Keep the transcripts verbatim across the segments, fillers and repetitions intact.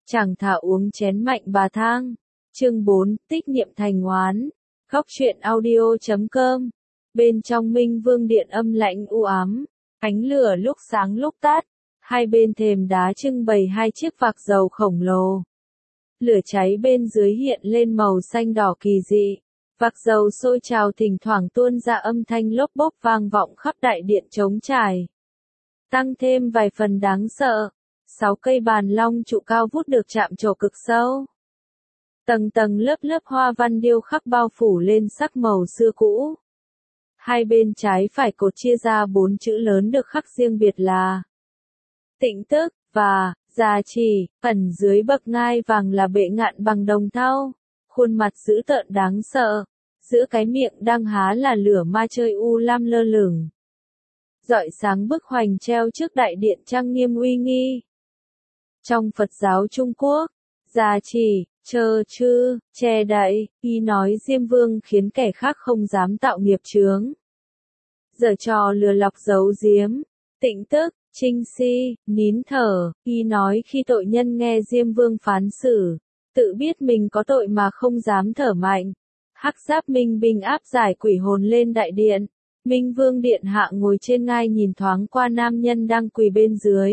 Chàng thả uống chén mạnh bà thang. Chương bốn, tích niệm thành oán. Góc truyện audio chấm com. Bên trong Minh Vương điện âm lạnh u ám, ánh lửa lúc sáng lúc tắt. Hai bên thềm đá trưng bày hai chiếc vạc dầu khổng lồ. Lửa cháy bên dưới hiện lên màu xanh đỏ kỳ dị. Vạc dầu sôi trào thỉnh thoảng tuôn ra âm thanh lốp bốp vang vọng khắp đại điện trống trải. Tăng thêm vài phần đáng sợ. Sáu cây bàn long trụ cao vút được chạm trổ cực sâu. Tầng tầng lớp lớp hoa văn điêu khắc bao phủ lên sắc màu xưa cũ. Hai bên trái phải cột chia ra bốn chữ lớn được khắc riêng biệt là Tĩnh Tức và Gia Trì. Ẩn dưới bậc ngai vàng là bệ ngạn bằng đồng thau, khuôn mặt dữ tợn đáng sợ. Giữa cái miệng đang há là lửa ma chơi u lam lơ lửng. Rọi sáng bức hoành treo trước đại điện trang nghiêm uy nghi. Trong Phật giáo Trung Quốc, Gia Trì, Trơ Chư, che đậy, y nói Diêm Vương khiến kẻ khác không dám tạo nghiệp chướng. Giở trò lừa lọc giấu giếm. Tĩnh Tức, Trinh Si, nín thở, y nói khi tội nhân nghe Diêm Vương phán xử, tự biết mình có tội mà không dám thở mạnh. Hắc giáp Minh binh áp giải quỷ hồn lên đại điện. Minh Vương điện hạ ngồi trên ngai nhìn thoáng qua nam nhân đang quỳ bên dưới.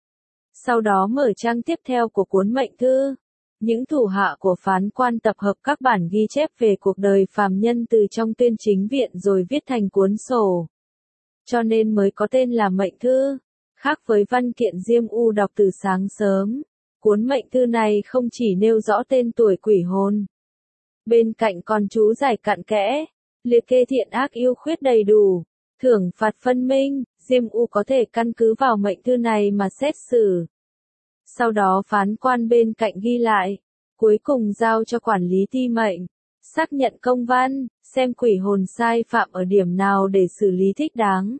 Sau đó mở trang tiếp theo của cuốn mệnh thư. Những thủ hạ của phán quan tập hợp các bản ghi chép về cuộc đời phàm nhân từ trong tuyên chính viện rồi viết thành cuốn sổ. Cho nên mới có tên là mệnh thư. Khác với văn kiện Diêm U đọc từ sáng sớm, cuốn mệnh thư này không chỉ nêu rõ tên tuổi quỷ hồn. Bên cạnh còn chú giải cặn kẽ, liệt kê thiện ác yêu khuyết đầy đủ, thưởng phạt phân minh. Diêm U có thể căn cứ vào mệnh thư này mà xét xử. Sau đó phán quan bên cạnh ghi lại, cuối cùng giao cho quản lý ti mệnh, xác nhận công văn, xem quỷ hồn sai phạm ở điểm nào để xử lý thích đáng.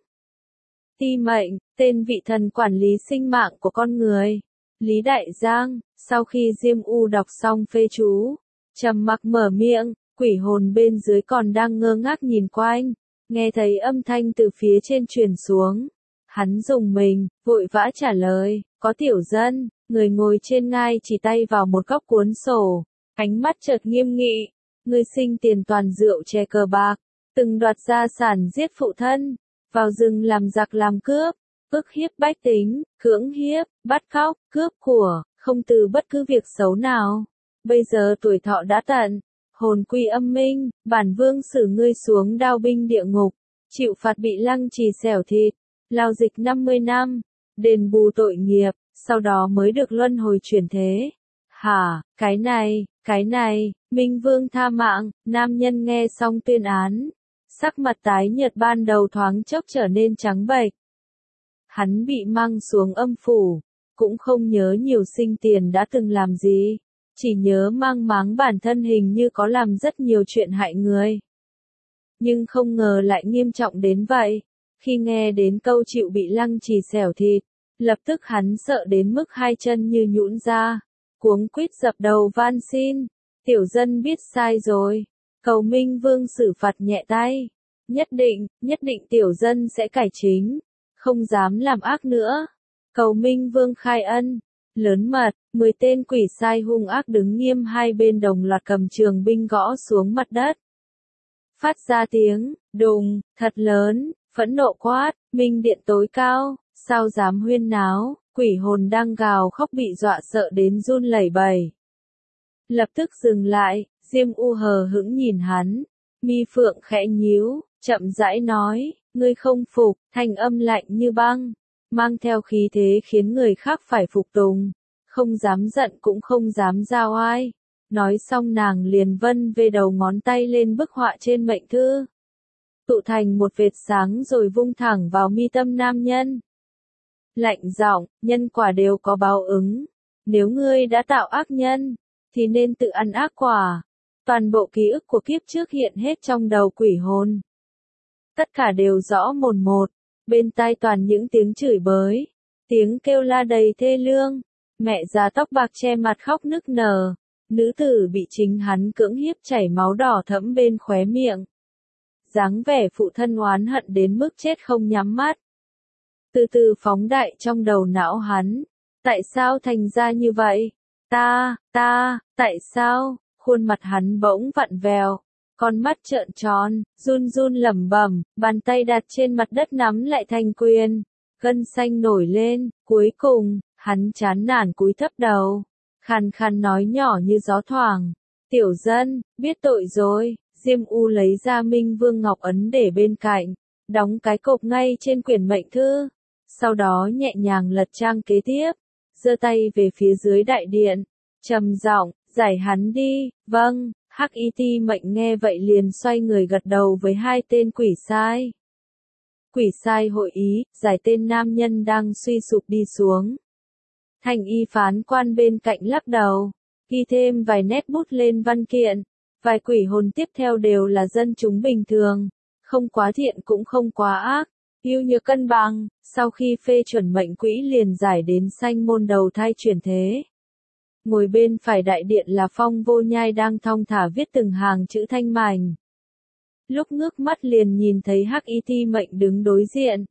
Ti mệnh, tên vị thần quản lý sinh mạng của con người. Lý Đại Giang, sau khi Diêm U đọc xong phê chú, trầm mặc mở miệng, quỷ hồn bên dưới còn đang ngơ ngác nhìn quanh, nghe thấy âm thanh từ phía trên truyền xuống. Hắn rùng mình, vội vã trả lời, có tiểu dân. Người ngồi trên ngai chỉ tay vào một góc cuốn sổ, ánh mắt chợt nghiêm nghị. Ngươi sinh tiền toàn rượu chè cờ bạc, từng đoạt gia sản giết phụ thân, vào rừng làm giặc làm cướp, ức hiếp bách tính, cưỡng hiếp, bắt cóc, cướp của, không từ bất cứ việc xấu nào. Bây giờ tuổi thọ đã tận, hồn quy âm minh, bản vương xử ngươi xuống đao binh địa ngục, chịu phạt bị lăng trì xẻo thịt, lao dịch năm mươi năm, đền bù tội nghiệp. Sau đó mới được luân hồi chuyển thế. Hả, cái này, cái này, Minh Vương tha mạng. Nam nhân nghe xong tuyên án, sắc mặt tái nhợt ban đầu thoáng chốc trở nên trắng bệch. Hắn bị mang xuống âm phủ, cũng không nhớ nhiều sinh tiền đã từng làm gì, chỉ nhớ mang máng bản thân hình như có làm rất nhiều chuyện hại người. Nhưng không ngờ lại nghiêm trọng đến vậy. Khi nghe đến câu chịu bị lăng trì xẻo thịt, lập tức hắn sợ đến mức hai chân như nhũn ra, cuống quýt dập đầu van xin, tiểu dân biết sai rồi, cầu Minh Vương xử phạt nhẹ tay, nhất định, nhất định tiểu dân sẽ cải chính, không dám làm ác nữa, cầu Minh Vương khai ân. Lớn mật, mười tên quỷ sai hung ác đứng nghiêm hai bên đồng loạt cầm trường binh gõ xuống mặt đất. Phát ra tiếng, đùng, thật lớn, phẫn nộ quát, Minh điện tối cao. Sao dám huyên náo, quỷ hồn đang gào khóc bị dọa sợ đến run lẩy bẩy. Lập tức dừng lại, Diêm U hờ hững nhìn hắn, mi phượng khẽ nhíu, chậm rãi nói, ngươi không phục, thanh âm lạnh như băng, mang theo khí thế khiến người khác phải phục tùng, không dám giận cũng không dám ra oai. Nói xong nàng liền vân về đầu ngón tay lên bức họa trên mệnh thư, tụ thành một vệt sáng rồi vung thẳng vào mi tâm nam nhân. Lạnh giọng, nhân quả đều có báo ứng. Nếu ngươi đã tạo ác nhân, thì nên tự ăn ác quả. Toàn bộ ký ức của kiếp trước hiện hết trong đầu quỷ hồn. Tất cả đều rõ mồn một, bên tai toàn những tiếng chửi bới, tiếng kêu la đầy thê lương. Mẹ già tóc bạc che mặt khóc nức nở, nữ tử bị chính hắn cưỡng hiếp chảy máu đỏ thẫm bên khóe miệng. Dáng vẻ phụ thân oán hận đến mức chết không nhắm mắt. Từ từ phóng đại trong đầu não hắn. Tại sao thành ra như vậy? Ta, ta, tại sao? Khuôn mặt hắn bỗng vặn vẹo, con mắt trợn tròn, run run lẩm bẩm, bàn tay đặt trên mặt đất nắm lại thành quyền, gân xanh nổi lên, cuối cùng, hắn chán nản cúi thấp đầu, khàn khàn nói nhỏ như gió thoảng, tiểu dân, biết tội rồi. Diêm U lấy ra Minh Vương Ngọc Ấn để bên cạnh, đóng cái cộp ngay trên quyển mệnh thư, sau đó nhẹ nhàng lật trang kế tiếp, giơ tay về phía dưới đại điện, trầm giọng, giải hắn đi. Vâng. Hắc Y Ti Mệnh nghe vậy liền xoay người gật đầu với hai tên quỷ sai. Quỷ sai hội ý, giải tên nam nhân đang suy sụp đi xuống. Thành y phán quan bên cạnh lắc đầu, ghi thêm vài nét bút lên văn kiện. Vài quỷ hồn tiếp theo đều là dân chúng bình thường, không quá thiện cũng không quá ác, yêu như cân bằng. Sau khi phê chuẩn mệnh quỹ liền giải đến sanh môn đầu thai chuyển thế. Ngồi bên phải đại điện là Phong Vô Nhai đang thong thả viết từng hàng chữ thanh mảnh. Lúc ngước mắt liền nhìn thấy Hắc Y Ti Mệnh đứng đối diện.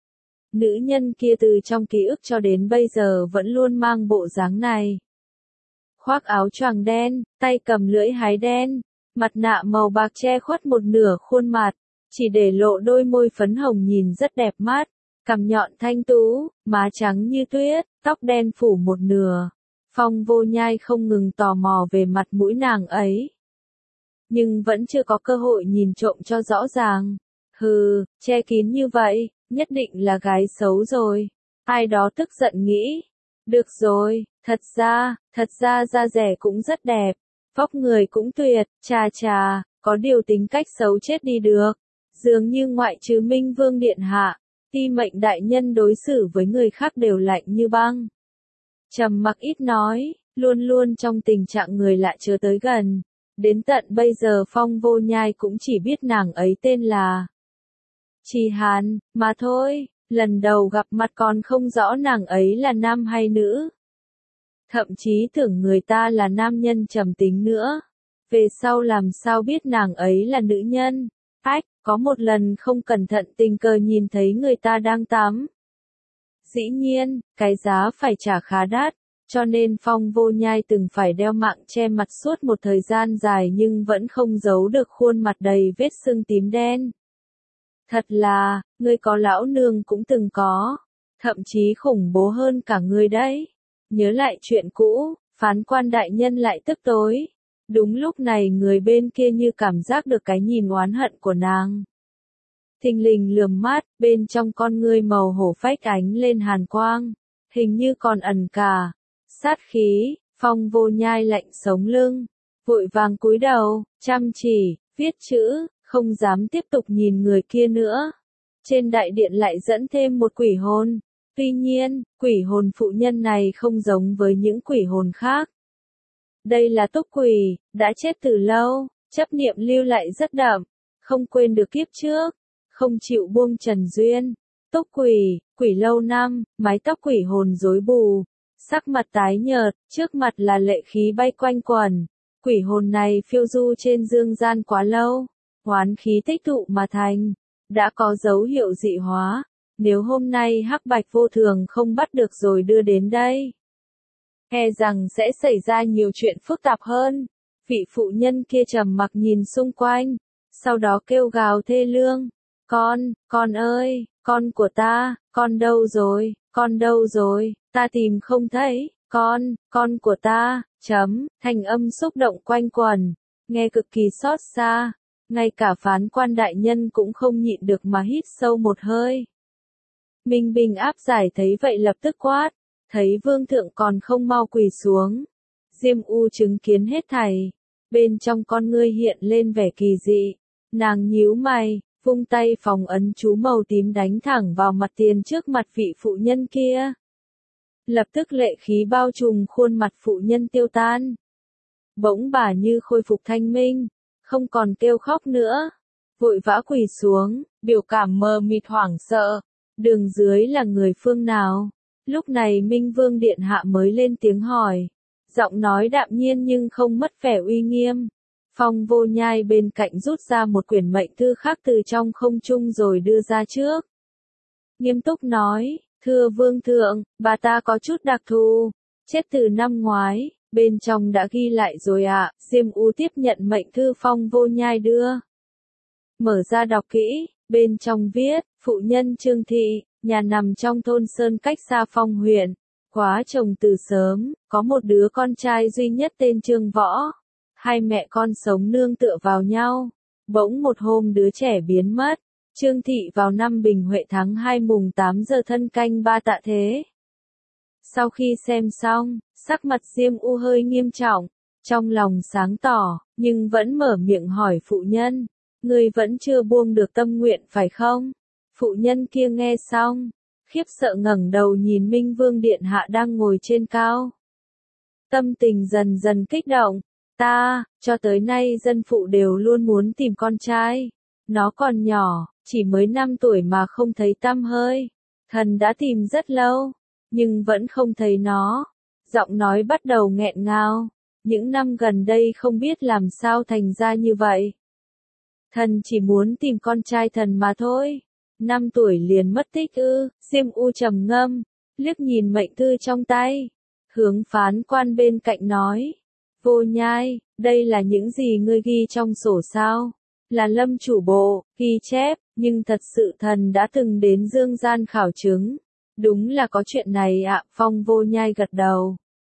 Nữ nhân kia từ trong ký ức cho đến bây giờ vẫn luôn mang bộ dáng này. Khoác áo choàng đen, tay cầm lưỡi hái đen, mặt nạ màu bạc che khuất một nửa khuôn mặt, chỉ để lộ đôi môi phấn hồng nhìn rất đẹp mắt, cằm nhọn thanh tú, má trắng như tuyết, tóc đen phủ một nửa. Phong Vô Nhai không ngừng tò mò về mặt mũi nàng ấy, nhưng vẫn chưa có cơ hội nhìn trộm cho rõ ràng. Hừ, che kín như vậy, nhất định là gái xấu rồi. Ai đó tức giận nghĩ. Được rồi, thật ra, thật ra da dẻ cũng rất đẹp, vóc người cũng tuyệt, chà chà, có điều tính cách xấu chết đi được. Dường như ngoại trừ Minh Vương Điện Hạ, Ti Mệnh đại nhân đối xử với người khác đều lạnh như băng. Trầm mặc ít nói, luôn luôn trong tình trạng người lạ chưa tới gần. Đến tận bây giờ Phong Vô Nhai cũng chỉ biết nàng ấy tên là Trì Hàn, mà thôi, lần đầu gặp mặt còn không rõ nàng ấy là nam hay nữ. Thậm chí tưởng người ta là nam nhân trầm tính nữa. Về sau làm sao biết nàng ấy là nữ nhân. Ách, có một lần không cẩn thận tình cờ nhìn thấy người ta đang tắm. Dĩ nhiên, cái giá phải trả khá đắt, cho nên Phong Vô Nhai từng phải đeo mạng che mặt suốt một thời gian dài nhưng vẫn không giấu được khuôn mặt đầy vết sưng tím đen. Thật là, ngươi có lão nương cũng từng có, thậm chí khủng bố hơn cả ngươi đấy. Nhớ lại chuyện cũ, phán quan đại nhân lại tức tối. Đúng lúc này người bên kia như cảm giác được cái nhìn oán hận của nàng. Thình lình lườm mắt, bên trong con ngươi màu hổ phách ánh lên hàn quang, hình như còn ẩn cả sát khí. Phong Vô Nhai lạnh sống lưng, vội vàng cúi đầu, chăm chỉ viết chữ, không dám tiếp tục nhìn người kia nữa. Trên đại điện lại dẫn thêm một quỷ hồn. Tuy nhiên, quỷ hồn phụ nhân này không giống với những quỷ hồn khác. Đây là túc quỷ, đã chết từ lâu, chấp niệm lưu lại rất đậm, không quên được kiếp trước, không chịu buông trần duyên. Túc quỷ, quỷ lâu năm, mái tóc quỷ hồn rối bù, sắc mặt tái nhợt, trước mặt là lệ khí bay quanh quẩn. Quỷ hồn này phiêu du trên dương gian quá lâu, oán khí tích tụ mà thành, đã có dấu hiệu dị hóa. Nếu hôm nay Hắc Bạch vô thường không bắt được rồi đưa đến đây, e rằng sẽ xảy ra nhiều chuyện phức tạp hơn. Vị phụ nhân kia trầm mặc nhìn xung quanh, sau đó kêu gào thê lương. Con, con ơi, con của ta, con đâu rồi, con đâu rồi, ta tìm không thấy, con, con của ta, chấm, thanh âm xúc động quanh quẩn, nghe cực kỳ xót xa, ngay cả phán quan đại nhân cũng không nhịn được mà hít sâu một hơi. Minh Bình áp giải thấy vậy lập tức quát, thấy vương thượng còn không mau quỳ xuống. Diêm U chứng kiến hết thảy, bên trong con ngươi hiện lên vẻ kỳ dị, nàng nhíu mày, vung tay phòng ấn chú màu tím đánh thẳng vào mặt tiền trước mặt vị phụ nhân kia. Lập tức lệ khí bao trùm khuôn mặt phụ nhân tiêu tan. Bỗng bà như khôi phục thanh minh, không còn kêu khóc nữa, vội vã quỳ xuống, biểu cảm mờ mịt hoảng sợ. Đường dưới là người phương nào? Lúc này Minh Vương Điện Hạ mới lên tiếng hỏi, giọng nói đạm nhiên nhưng không mất vẻ uy nghiêm. Phong Vô Nhai bên cạnh rút ra một quyển mệnh thư khác từ trong không trung rồi đưa ra trước. Nghiêm túc nói, thưa Vương Thượng, bà ta có chút đặc thù, chết từ năm ngoái, Bên trong đã ghi lại rồi ạ, Diêm U tiếp nhận mệnh thư Phong Vô Nhai đưa. Mở ra đọc kỹ, bên trong viết, phụ nhân Trương Thị, nhà nằm trong thôn Sơn cách xa Phong huyện. Quá chồng từ sớm, có một đứa con trai duy nhất tên Trương Võ. Hai mẹ con sống nương tựa vào nhau. Bỗng một hôm đứa trẻ biến mất. Trương Thị vào năm Bình Huệ tháng hai mùng tám giờ Thân Canh ba Tạ Thế. Sau khi xem xong, sắc mặt Diêm U hơi nghiêm trọng, trong lòng sáng tỏ, nhưng vẫn mở miệng hỏi phụ nhân, người vẫn chưa buông được tâm nguyện phải không? Phụ nhân kia nghe xong, khiếp sợ ngẩng đầu nhìn Minh Vương Điện Hạ đang ngồi trên cao. Tâm tình dần dần kích động, ta, cho tới nay dân phụ đều luôn muốn tìm con trai. Nó còn nhỏ, chỉ mới năm tuổi mà không thấy tăm hơi. Thần đã tìm rất lâu, nhưng vẫn không thấy nó. Giọng nói bắt đầu nghẹn ngào. Những năm gần đây không biết làm sao thành ra như vậy. Thần chỉ muốn tìm con trai thần mà thôi. Năm tuổi liền mất tích ư, Diêm U trầm ngâm, liếc nhìn mệnh thư trong tay. Hướng phán quan bên cạnh nói. Vô Nhai, đây là những gì ngươi ghi trong sổ sao? Là Lâm chủ bộ, ghi chép, nhưng thật sự thần đã từng đến dương gian khảo chứng. Đúng là có chuyện này ạ, Phong Vô Nhai gật đầu.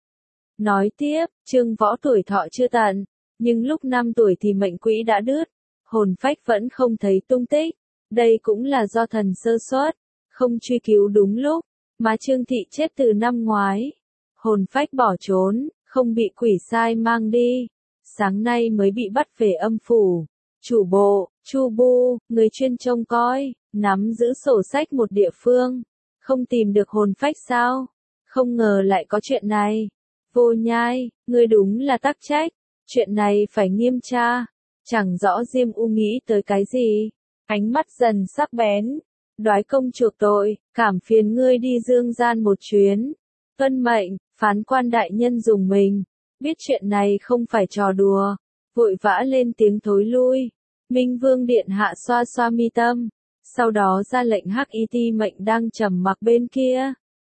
Nói tiếp, Trương Võ tuổi thọ chưa tận, nhưng lúc năm tuổi thì mệnh quỹ đã đứt, hồn phách vẫn không thấy tung tích. Đây cũng là do thần sơ suất, không truy cứu đúng lúc, mà Trương Thị chết từ năm ngoái. Hồn phách bỏ trốn, không bị quỷ sai mang đi. Sáng nay mới bị bắt về âm phủ. Chủ bộ, Chu Bu, người chuyên trông coi, nắm giữ sổ sách một địa phương. Không tìm được hồn phách sao? Không ngờ lại có chuyện này. Vô Nhai, ngươi đúng là tắc trách. Chuyện này phải nghiêm tra. Chẳng rõ Diêm U nghĩ tới cái gì. Ánh mắt dần sắc bén. Đoái công chuộc tội, cảm phiền ngươi đi dương gian một chuyến. Tuân mệnh, phán quan đại nhân dùng mình. Biết chuyện này không phải trò đùa. Vội vã lên tiếng thối lui. Minh Vương Điện Hạ xoa xoa mi tâm. Sau đó ra lệnh hắc y ti mệnh đang trầm mặc bên kia.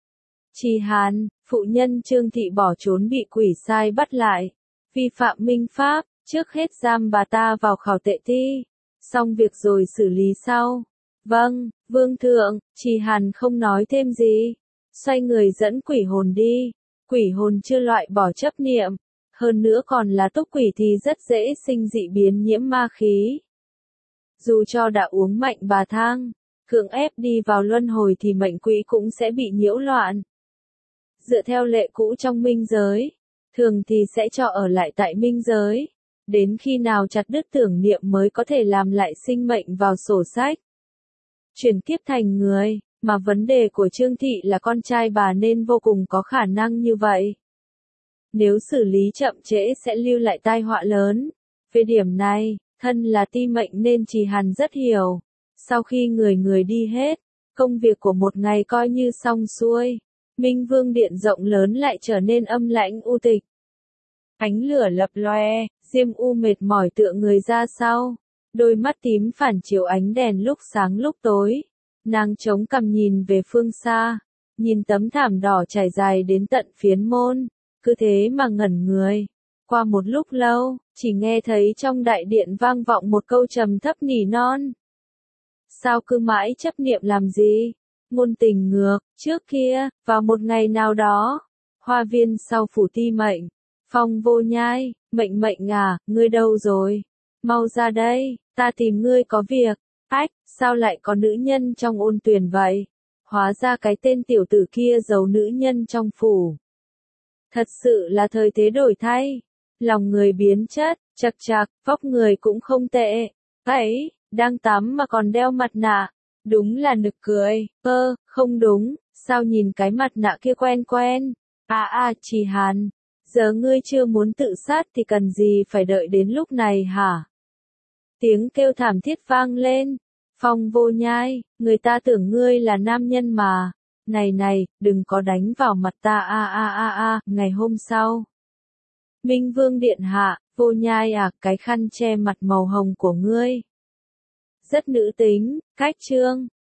Trì Hàn, phụ nhân Trương Thị bỏ trốn bị quỷ sai bắt lại. Vi phạm minh pháp, trước hết giam bà ta vào khảo tệ ti. Xong việc rồi xử lý sau. Vâng, Vương Thượng, Trì Hàn không nói thêm gì. Xoay người dẫn quỷ hồn đi. Quỷ hồn chưa loại bỏ chấp niệm. Hơn nữa còn là túc quỷ thì rất dễ sinh dị biến nhiễm ma khí. Dù cho đã uống mạnh bà thang, cưỡng ép đi vào luân hồi thì mệnh quỹ cũng sẽ bị nhiễu loạn. Dựa theo lệ cũ trong minh giới, thường thì sẽ cho ở lại tại minh giới. Đến khi nào chặt đứt tưởng niệm mới có thể làm lại sinh mệnh vào sổ sách. Chuyển kiếp thành người, mà vấn đề của Trương Thị là con trai bà nên vô cùng có khả năng như vậy. Nếu xử lý chậm trễ sẽ lưu lại tai họa lớn. Về điểm này, thân là ti mệnh nên Trì Hàn rất hiểu. Sau khi người người đi hết, công việc của một ngày coi như xong xuôi. Minh Vương Điện rộng lớn lại trở nên âm lãnh u tịch. Ánh lửa lập loe, Diêm U mệt mỏi tựa người ra sau. Đôi mắt tím phản chiếu ánh đèn lúc sáng lúc tối. Nàng chống cằm nhìn về phương xa. Nhìn tấm thảm đỏ trải dài đến tận phiến môn. Cứ thế mà ngẩn người. Qua một lúc lâu, chỉ nghe thấy trong đại điện vang vọng một câu trầm thấp nỉ non. Sao cứ mãi chấp niệm làm gì? Ngôn tình ngược, trước kia, vào một ngày nào đó, hoa viên sau phủ ti mệnh, Phong Vô Nhai, mệnh mệnh à, ngươi đâu rồi? Mau ra đây, ta tìm ngươi có việc. Ách, sao lại có nữ nhân trong ôn tuyển vậy? Hóa ra cái tên tiểu tử kia giấu nữ nhân trong phủ. Thật sự là thời thế đổi thay. Lòng người biến chất, chật chạc, vóc người cũng không tệ. Ấy, đang tắm mà còn đeo mặt nạ. Đúng là nực cười. Ơ, không đúng, sao nhìn cái mặt nạ kia quen quen. À à, Trì Hàn. Giờ ngươi chưa muốn tự sát thì cần gì phải đợi đến lúc này hả? Tiếng kêu thảm thiết vang lên. Phong Vô Nhai, người ta tưởng ngươi là nam nhân mà. Này này, đừng có đánh vào mặt ta a a a a, ngày hôm sau. Minh Vương Điện Hạ, Vô Nhai à, cái khăn che mặt màu hồng của ngươi. Rất nữ tính, cách trương.